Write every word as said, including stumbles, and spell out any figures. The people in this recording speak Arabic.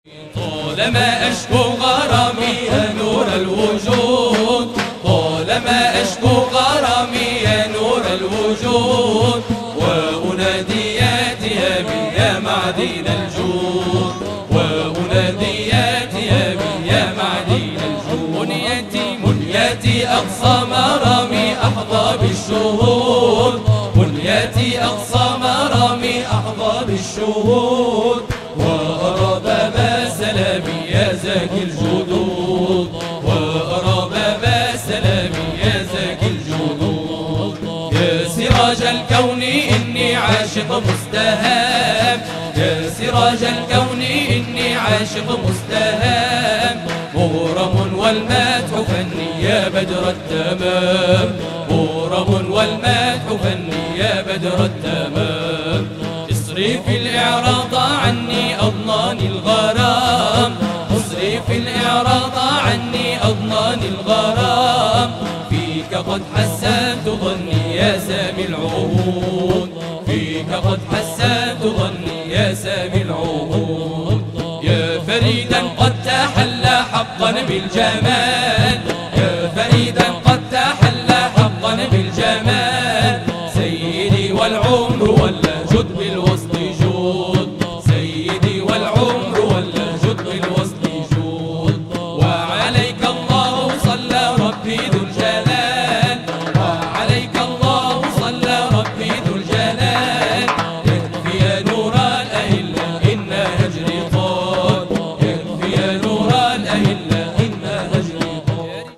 طالما أشكو غرامي يا نور الوجود، طالما أشكو غرامي يا نور الوجود، وأنادياتي يا بي يا معدن الجود، وأنادياتي يا بي يا معدن الجود. منيتي منيتي أقصى مرامي أحظى بالشهود، منيتي أقصى مرامي أحظى بالشهود، وأرى باب السلام يا زاكي الجدود، وأرى باب السلام يا زاكي الجدود. يا سراج الكون إني عاشق مستهام، يا سراج الكون إني عاشق مستهام، مغرم والمدح فني يا بدر التمام، مغرم والمدح فني يا بدر التمام. اصرف الإعراض عني أضناني الغرام، اصرف الإعراض عني أضناني الغرام، فيك قد حسنت ظني يا سامي العهود، فيك قد حسنت ظني يا سامي العهود. يا فريدا قد تحلى حقا بالجمال، يا فريدا قد تحلى حقا بالجمال، سيدي والعمر